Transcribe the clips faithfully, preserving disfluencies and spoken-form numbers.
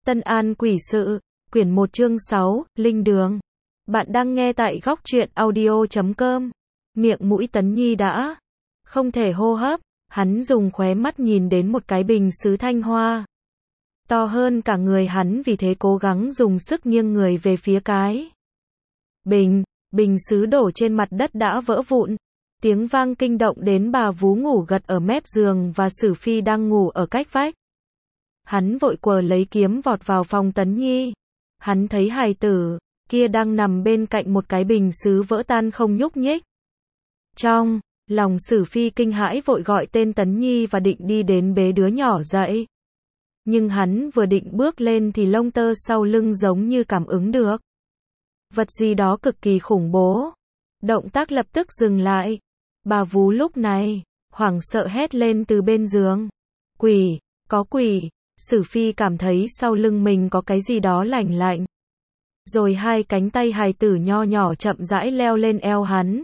Tân An Quỷ Sự, quyển một chương sáu, Linh Đường. Bạn đang nghe tại góc truyện audio chấm com. Miệng mũi Tấn Nhi đã không thể hô hấp, hắn dùng khóe mắt nhìn đến một cái bình sứ thanh hoa. To hơn cả người hắn, vì thế cố gắng dùng sức nghiêng người về phía cái bình, bình sứ đổ trên mặt đất đã vỡ vụn. Tiếng vang kinh động đến bà vú ngủ gật ở mép giường và Sử Phi đang ngủ ở cách vách. Hắn vội quờ lấy kiếm vọt vào phòng Tấn Nhi. Hắn thấy hài tử kia đang nằm bên cạnh một cái bình sứ vỡ tan không nhúc nhích. Trong lòng Sử Phi kinh hãi, vội gọi tên Tấn Nhi và định đi đến bế đứa nhỏ dậy. Nhưng hắn vừa định bước lên thì lông tơ sau lưng giống như cảm ứng được vật gì đó cực kỳ khủng bố. Động tác lập tức dừng lại. Bà vú lúc này hoảng sợ hét lên từ bên giường. Quỷ, có quỷ. Sử Phi cảm thấy sau lưng mình có cái gì đó lạnh lạnh. Rồi hai cánh tay hài tử nho nhỏ chậm rãi leo lên eo hắn.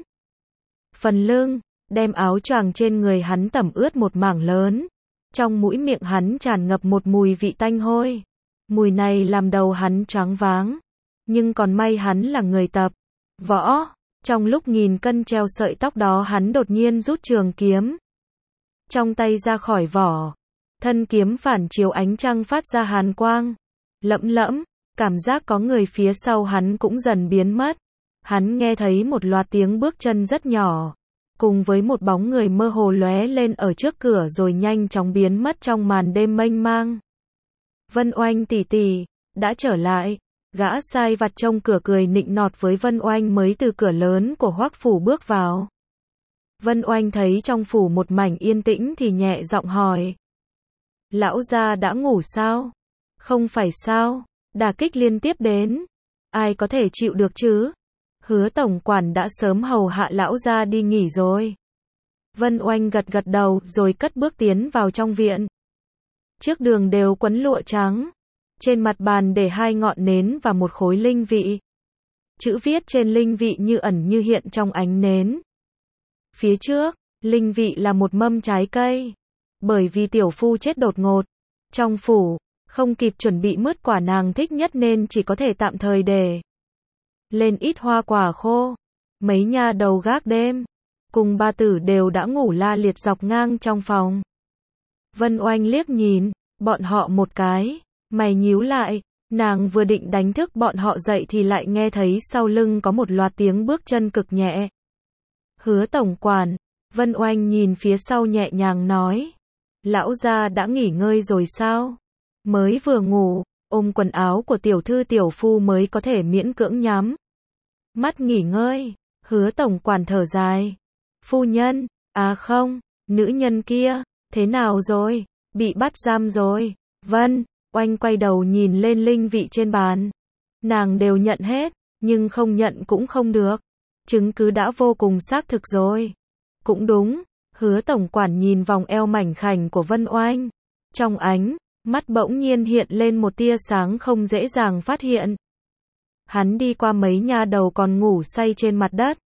Phần lưng, đem áo choàng trên người hắn tẩm ướt một mảng lớn. Trong mũi miệng hắn tràn ngập một mùi vị tanh hôi. Mùi này làm đầu hắn choáng váng. Nhưng còn may hắn là người tập võ. Trong lúc nghìn cân treo sợi tóc đó, hắn đột nhiên rút trường kiếm trong tay ra khỏi vỏ. Thân kiếm phản chiếu ánh trăng phát ra hàn quang lẫm lẫm, cảm giác có người phía sau hắn cũng dần biến mất. Hắn nghe thấy một loạt tiếng bước chân rất nhỏ, cùng với một bóng người mơ hồ lóe lên ở trước cửa rồi nhanh chóng biến mất trong màn đêm mênh mang. Vân Oanh tỷ tỷ đã trở lại. Gã sai vặt trông cửa cười nịnh nọt với Vân Oanh mới từ cửa lớn của Hoắc phủ bước vào. Vân Oanh thấy trong phủ một mảnh yên tĩnh thì nhẹ giọng hỏi: Lão gia đã ngủ sao? Không phải sao? Đả kích liên tiếp đến, ai có thể chịu được chứ? Hứa tổng quản đã sớm hầu hạ lão gia đi nghỉ rồi. Vân Oanh gật gật đầu rồi cất bước tiến vào trong viện. Trước đường đều quấn lụa trắng. Trên mặt bàn để hai ngọn nến và một khối linh vị. Chữ viết trên linh vị như ẩn như hiện trong ánh nến. Phía trước, linh vị là một mâm trái cây. Bởi vì tiểu phu chết đột ngột trong phủ, không kịp chuẩn bị mứt quả nàng thích nhất nên chỉ có thể tạm thời để lên ít hoa quả khô. Mấy nha đầu gác đêm cùng ba tử đều đã ngủ la liệt dọc ngang trong phòng. Vân Oanh liếc nhìn bọn họ một cái, mày nhíu lại. Nàng vừa định đánh thức bọn họ dậy thì lại nghe thấy sau lưng có một loạt tiếng bước chân cực nhẹ. Hứa tổng quản. Vân Oanh nhìn phía sau nhẹ nhàng nói: Lão gia đã nghỉ ngơi rồi sao? Mới vừa ngủ, ôm quần áo của tiểu thư tiểu phu mới có thể miễn cưỡng nhắm mắt nghỉ ngơi. Hứa tổng quản thở dài: Phu nhân, à không, nữ nhân kia, thế nào rồi? Bị bắt giam rồi. Vân Oanh quay đầu nhìn lên linh vị trên bàn. Nàng đều nhận hết, nhưng không nhận cũng không được. Chứng cứ đã vô cùng xác thực rồi. Cũng đúng. Hứa tổng quản nhìn vòng eo mảnh khảnh của Vân Oanh. Trong ánh mắt bỗng nhiên hiện lên một tia sáng không dễ dàng phát hiện. Hắn đi qua mấy nha đầu còn ngủ say trên mặt đất.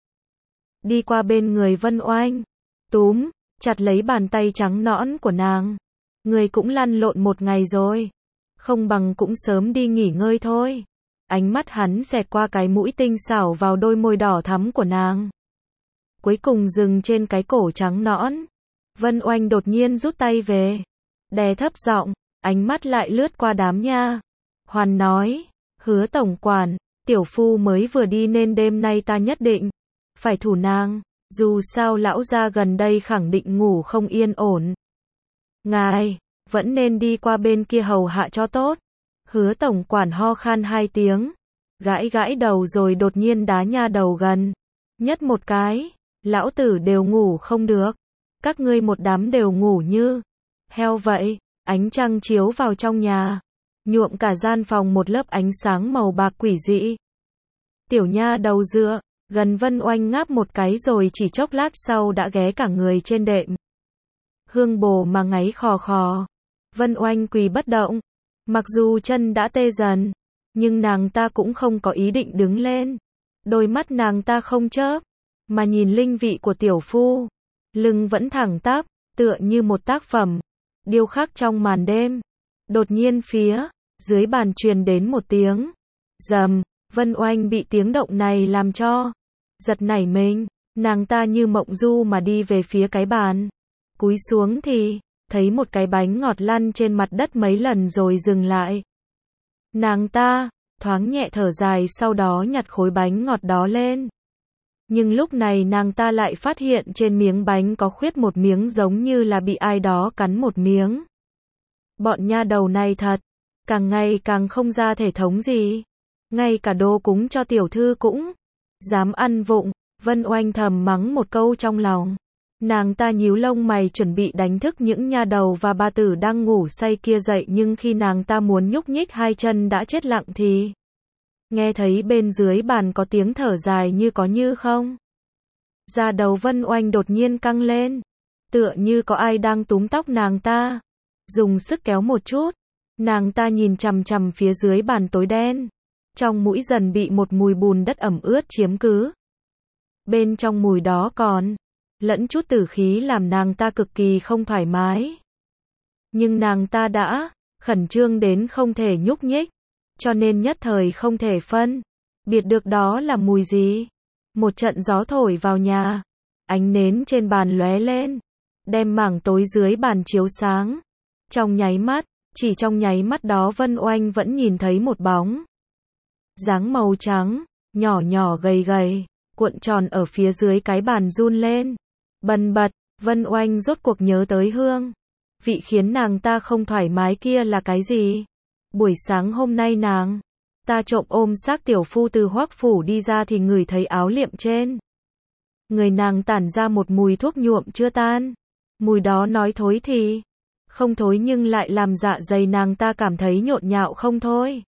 Đi qua bên người Vân Oanh. Túm chặt lấy bàn tay trắng nõn của nàng. Người cũng lăn lộn một ngày rồi. Không bằng cũng sớm đi nghỉ ngơi thôi. Ánh mắt hắn xẹt qua cái mũi tinh xảo vào đôi môi đỏ thắm của nàng. Cuối cùng dừng trên cái cổ trắng nõn. Vân Oanh đột nhiên rút tay về. Đè thấp giọng, ánh mắt lại lướt qua đám nha hoàn nói: Hứa tổng quản, tiểu phu mới vừa đi nên đêm nay ta nhất định phải thủ nàng. Dù sao lão gia gần đây khẳng định ngủ không yên ổn. Ngài vẫn nên đi qua bên kia hầu hạ cho tốt. Hứa tổng quản ho khan hai tiếng, gãi gãi đầu rồi đột nhiên đá nha đầu gần nhất một cái. Lão tử đều ngủ không được, các ngươi một đám đều ngủ như heo vậy. Ánh trăng chiếu vào trong nhà, nhuộm cả gian phòng một lớp ánh sáng màu bạc quỷ dị. Tiểu nha đầu dựa gần Vân Oanh ngáp một cái rồi chỉ chốc lát sau đã ghé cả người trên đệm hương bồ mà ngáy khò khò. Vân Oanh quỳ bất động. Mặc dù chân đã tê dần, nhưng nàng ta cũng không có ý định đứng lên. Đôi mắt nàng ta không chớp, mà nhìn linh vị của tiểu phu. Lưng vẫn thẳng tắp, tựa như một tác phẩm điêu khắc trong màn đêm. Đột nhiên phía Dưới bàn truyền đến một tiếng rầm, Vân Oanh bị tiếng động này làm cho giật nảy mình, nàng ta như mộng du mà đi về phía cái bàn. Cúi xuống thì thấy một cái bánh ngọt lăn trên mặt đất mấy lần rồi dừng lại. Nàng ta thoáng nhẹ thở dài, sau đó nhặt khối bánh ngọt đó lên. Nhưng lúc này nàng ta lại phát hiện trên miếng bánh có khuyết một miếng giống như là bị ai đó cắn một miếng. Bọn nha đầu này thật, càng ngày càng không ra thể thống gì. Ngay cả đồ cúng cho tiểu thư cũng dám ăn vụng. Vân Oanh thầm mắng một câu trong lòng. Nàng ta nhíu lông mày chuẩn bị đánh thức những nha đầu và bà tử đang ngủ say kia dậy, nhưng khi nàng ta muốn nhúc nhích hai chân đã chết lặng thì nghe thấy bên dưới bàn có tiếng thở dài như có như không. Da đầu Vân Oanh đột nhiên căng lên, tựa như có ai đang túm tóc nàng ta. Dùng sức kéo một chút, nàng ta nhìn chằm chằm phía dưới bàn tối đen. Trong mũi dần bị một mùi bùn đất ẩm ướt chiếm cứ. Bên trong mùi đó còn lẫn chút tử khí làm nàng ta cực kỳ không thoải mái. Nhưng nàng ta đã khẩn trương đến không thể nhúc nhích, cho nên nhất thời không thể phân biệt được đó là mùi gì. Một trận gió thổi vào nhà, ánh nến trên bàn lóe lên, đem mảng tối dưới bàn chiếu sáng. Trong nháy mắt, chỉ trong nháy mắt đó Vân Oanh vẫn nhìn thấy một bóng dáng màu trắng, nhỏ nhỏ gầy gầy, cuộn tròn ở phía dưới cái bàn run lên. Bần bật, Vân Oanh rốt cuộc nhớ tới hương vị khiến nàng ta không thoải mái kia là cái gì. Buổi sáng hôm nay nàng ta trộm ôm xác tiểu phu từ Hoắc phủ đi ra thì ngửi thấy áo liệm trên người nàng tản ra một mùi thuốc nhuộm chưa tan. Mùi đó nói thối thì không thối, nhưng lại làm dạ dày nàng ta cảm thấy nhộn nhạo không thôi.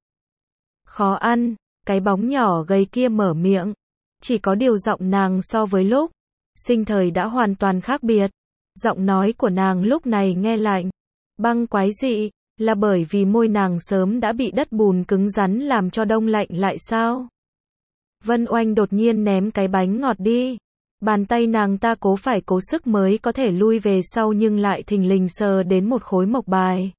Khó ăn, cái bóng nhỏ gầy kia mở miệng. Chỉ có điều giọng nàng so với lúc sinh thời đã hoàn toàn khác biệt. Giọng nói của nàng lúc này nghe lạnh, băng quái dị, là bởi vì môi nàng sớm đã bị đất bùn cứng rắn làm cho đông lạnh lại sao? Vân Oanh đột nhiên ném cái bánh ngọt đi. Bàn tay nàng ta cố phải cố sức mới có thể lui về sau, nhưng lại thình lình sờ đến một khối mộc bài.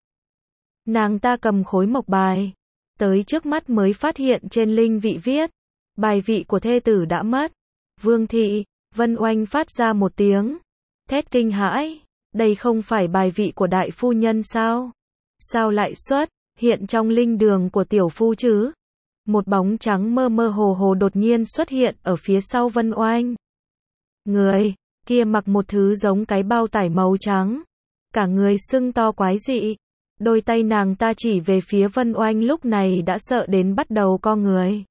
Nàng ta cầm khối mộc bài tới trước mắt mới phát hiện trên linh vị viết bài vị của thê tử đã mất. Vương thị. Vân Oanh phát ra một tiếng thét kinh hãi. Đây không phải bài vị của đại phu nhân sao? Sao lại xuất hiện trong linh đường của tiểu phu chứ? Một bóng trắng mơ mơ hồ hồ đột nhiên xuất hiện ở phía sau Vân Oanh. Người kia mặc một thứ giống cái bao tải màu trắng, cả người sưng to quái dị. Đôi tay nàng ta chỉ về phía Vân Oanh lúc này đã sợ đến bắt đầu co người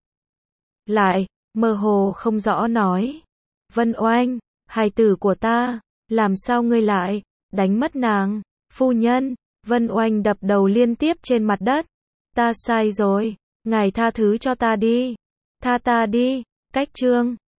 lại, mơ hồ không rõ nói: Vân Oanh, hài tử của ta, làm sao ngươi lại đánh mất nàng? Phu nhân. Vân Oanh đập đầu liên tiếp trên mặt đất. Ta sai rồi, ngài tha thứ cho ta đi. Tha ta đi. Cách chương